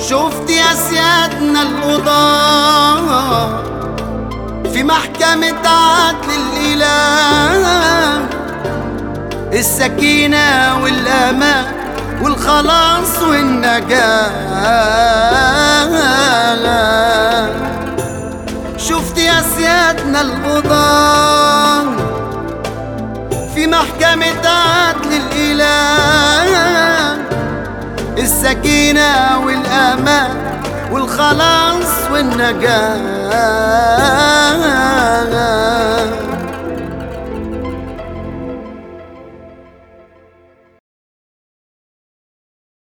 شفت يا سيادنا القضاة في محكمة عدل الإله، السكينة والأمان والخلاص والنجاة. شفت يا سيادنا القضاة في محكمة عدل الإله، السكينة والأمان والخلاص والنجاة.